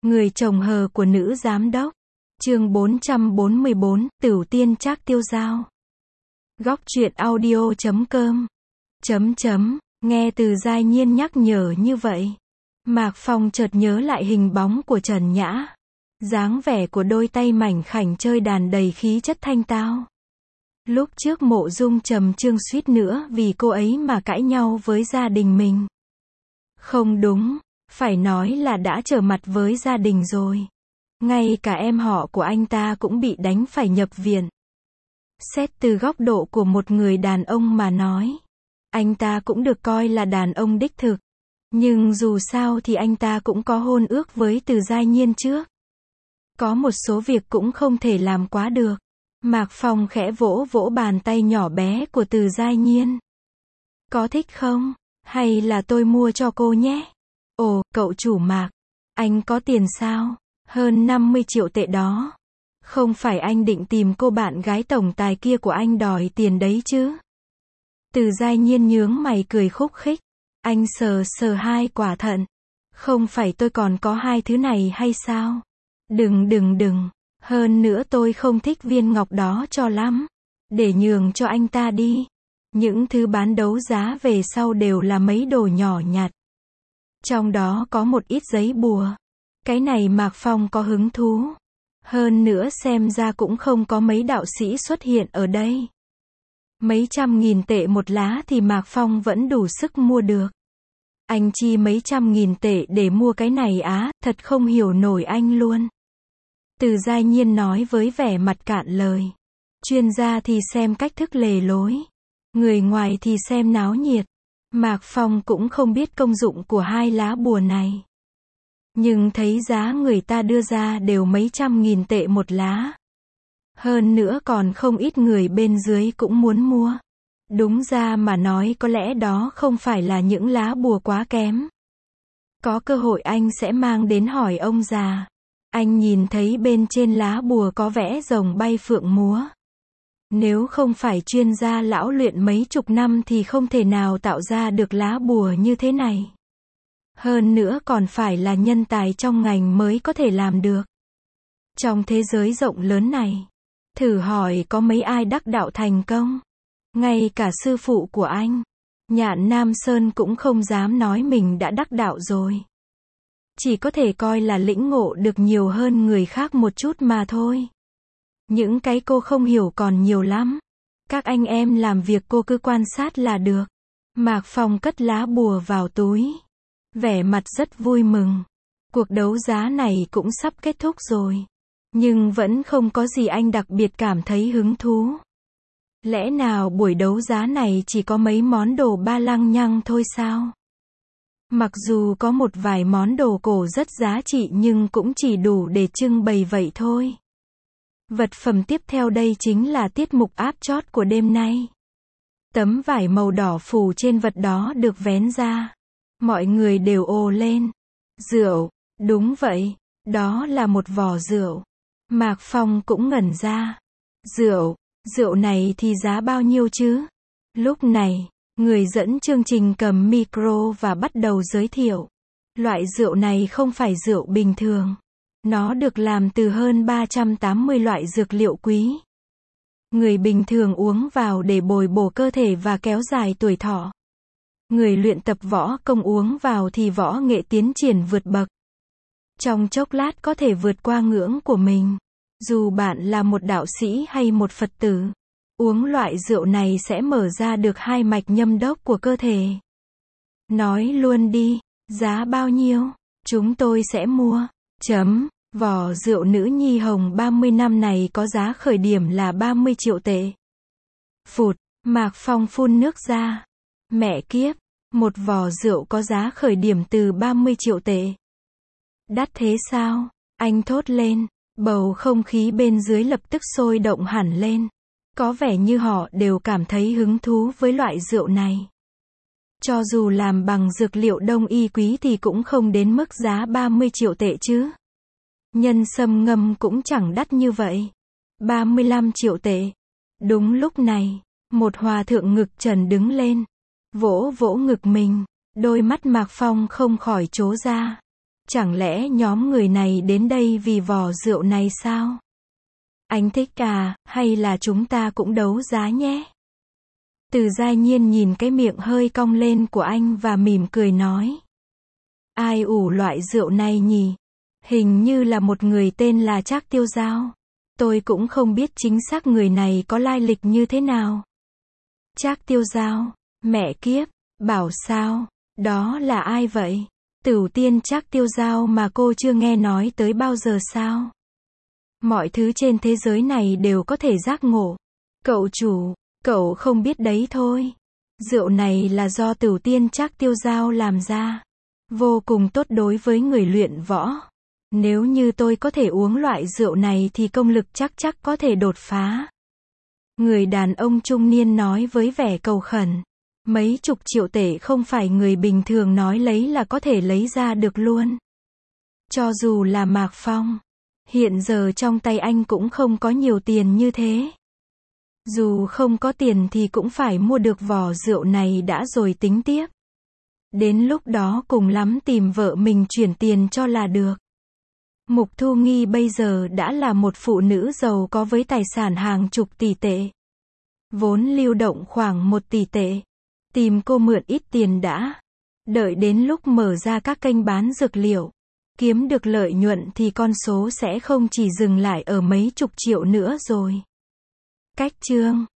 Người chồng hờ của nữ giám đốc. Chương 444, Tửu Tiên Trác Tiêu Dao. Góc truyện audio.com. Nghe Từ Giai Nhiên nhắc nhở như vậy, Mạc Phong chợt nhớ lại hình bóng của Trần Nhã. Dáng vẻ của đôi tay mảnh khảnh chơi đàn đầy khí chất thanh tao. Lúc trước Mộ Dung Trầm Trương suýt nữa vì cô ấy mà cãi nhau với gia đình mình. Không đúng, phải nói là đã trở mặt với gia đình rồi. Ngay cả em họ của anh ta cũng bị đánh phải nhập viện. Xét từ góc độ của một người đàn ông mà nói, anh ta cũng được coi là đàn ông đích thực. Nhưng dù sao thì anh ta cũng có hôn ước với Từ Giai Nhiên trước. Có một số việc cũng không thể làm quá được. Mạc Phong khẽ vỗ vỗ bàn tay nhỏ bé của Từ Giai Nhiên. Có thích không? Hay là tôi mua cho cô nhé? Ồ, cậu chủ Mạc, anh có tiền sao? Hơn 50 triệu tệ đó. Không phải anh định tìm cô bạn gái tổng tài kia của anh đòi tiền đấy chứ? Từ Giai Nhiên nhướng mày cười khúc khích. Anh sờ sờ hai quả thận. Không phải tôi còn có hai thứ này hay sao? Đừng. Hơn nữa tôi không thích viên ngọc đó cho lắm. Để nhường cho anh ta đi. Những thứ bán đấu giá về sau đều là mấy đồ nhỏ nhặt. Trong đó có một ít giấy bùa. Cái này Mạc Phong có hứng thú. Hơn nữa xem ra cũng không có mấy đạo sĩ xuất hiện ở đây. Mấy trăm nghìn tệ một lá thì Mạc Phong vẫn đủ sức mua được. Anh chi mấy trăm nghìn tệ để mua cái này á, thật không hiểu nổi anh luôn. Từ Giai Nhiên nói với vẻ mặt cạn lời. Chuyên gia thì xem cách thức lề lối. Người ngoài thì xem náo nhiệt. Mạc Phong cũng không biết công dụng của hai lá bùa này. Nhưng thấy giá người ta đưa ra đều mấy trăm nghìn tệ một lá. Hơn nữa còn không ít người bên dưới cũng muốn mua. Đúng ra mà nói có lẽ đó không phải là những lá bùa quá kém. Có cơ hội anh sẽ mang đến hỏi ông già. Anh nhìn thấy bên trên lá bùa có vẽ rồng bay phượng múa. Nếu không phải chuyên gia lão luyện mấy chục năm thì không thể nào tạo ra được lá bùa như thế này. Hơn nữa còn phải là nhân tài trong ngành mới có thể làm được. Trong thế giới rộng lớn này, thử hỏi có mấy ai đắc đạo thành công? Ngay cả sư phụ của anh, Nhạn Nam Sơn cũng không dám nói mình đã đắc đạo rồi. Chỉ có thể coi là lĩnh ngộ được nhiều hơn người khác một chút mà thôi. Những cái cô không hiểu còn nhiều lắm. Các anh em làm việc cô cứ quan sát là được. Mạc Phong cất lá bùa vào túi. Vẻ mặt rất vui mừng. Cuộc đấu giá này cũng sắp kết thúc rồi. Nhưng vẫn không có gì anh đặc biệt cảm thấy hứng thú. Lẽ nào buổi đấu giá này chỉ có mấy món đồ ba lăng nhăng thôi sao? Mặc dù có một vài món đồ cổ rất giá trị nhưng cũng chỉ đủ để trưng bày vậy thôi. Vật phẩm tiếp theo đây chính là tiết mục áp chót của đêm nay. Tấm vải màu đỏ phủ trên vật đó được vén ra. Mọi người đều ồ lên. Rượu, đúng vậy, đó là một vò rượu. Mạc Phong cũng ngẩn ra. Rượu này thì giá bao nhiêu chứ? Lúc này, người dẫn chương trình cầm micro và bắt đầu giới thiệu. Loại rượu này không phải rượu bình thường. Nó được làm từ hơn 380 loại dược liệu quý. Người bình thường uống vào để bồi bổ cơ thể và kéo dài tuổi thọ. Người luyện tập võ công uống vào thì võ nghệ tiến triển vượt bậc. Trong chốc lát có thể vượt qua ngưỡng của mình. Dù bạn là một đạo sĩ hay một Phật tử, uống loại rượu này sẽ mở ra được hai mạch nhâm đốc của cơ thể. Nói luôn đi, giá bao nhiêu? Chúng tôi sẽ mua. Vỏ rượu nữ nhi hồng 30 năm này có giá khởi điểm là 30 triệu tệ. Phụt, Mạc Phong phun nước ra. Mẹ kiếp, một vỏ rượu có giá khởi điểm từ 30 triệu tệ. Đắt thế sao? Anh thốt lên. Bầu không khí bên dưới lập tức sôi động hẳn lên. Có vẻ như họ đều cảm thấy hứng thú với loại rượu này. Cho dù làm bằng dược liệu đông y quý thì cũng không đến mức giá 30 triệu tệ chứ. Nhân sâm ngâm cũng chẳng đắt như vậy. 35 triệu tệ. Đúng lúc này, một hòa thượng ngực trần đứng lên. Vỗ vỗ ngực mình. Đôi mắt Mạc Phong không khỏi trố ra. Chẳng lẽ nhóm người này đến đây vì vò rượu này sao? Anh thích à, hay là chúng ta cũng đấu giá nhé? Từ Giai Nhiên nhìn cái miệng hơi cong lên của anh và mỉm cười nói. Ai ủ loại rượu này nhỉ? Hình như là một người tên là Trác Tiêu Giao. Tôi cũng không biết chính xác người này có lai lịch như thế nào. Trác Tiêu Giao, mẹ kiếp, bảo sao, đó là ai vậy? Tửu tiên Trác Tiêu Giao mà cô chưa nghe nói tới bao giờ sao? Mọi thứ trên thế giới này đều có thể giác ngộ. Cậu chủ, cậu không biết đấy thôi. Rượu này là do Tửu tiên Trác Tiêu Giao làm ra. Vô cùng tốt đối với người luyện võ. Nếu như tôi có thể uống loại rượu này thì công lực chắc có thể đột phá. Người đàn ông trung niên nói với vẻ cầu khẩn. Mấy chục triệu tệ không phải người bình thường nói lấy là có thể lấy ra được luôn. Cho dù là Mạc Phong, hiện giờ trong tay anh cũng không có nhiều tiền như thế. Dù không có tiền thì cũng phải mua được vò rượu này đã rồi tính tiếp. Đến lúc đó cùng lắm tìm vợ mình chuyển tiền cho là được. Mục Thu Nghi bây giờ đã là một phụ nữ giàu có với tài sản hàng chục tỷ tệ. Vốn lưu động khoảng 1 tỷ tệ. Tìm cô mượn ít tiền đã. Đợi đến lúc mở ra các kênh bán dược liệu, kiếm được lợi nhuận thì con số sẽ không chỉ dừng lại ở mấy chục triệu nữa rồi. Cách chương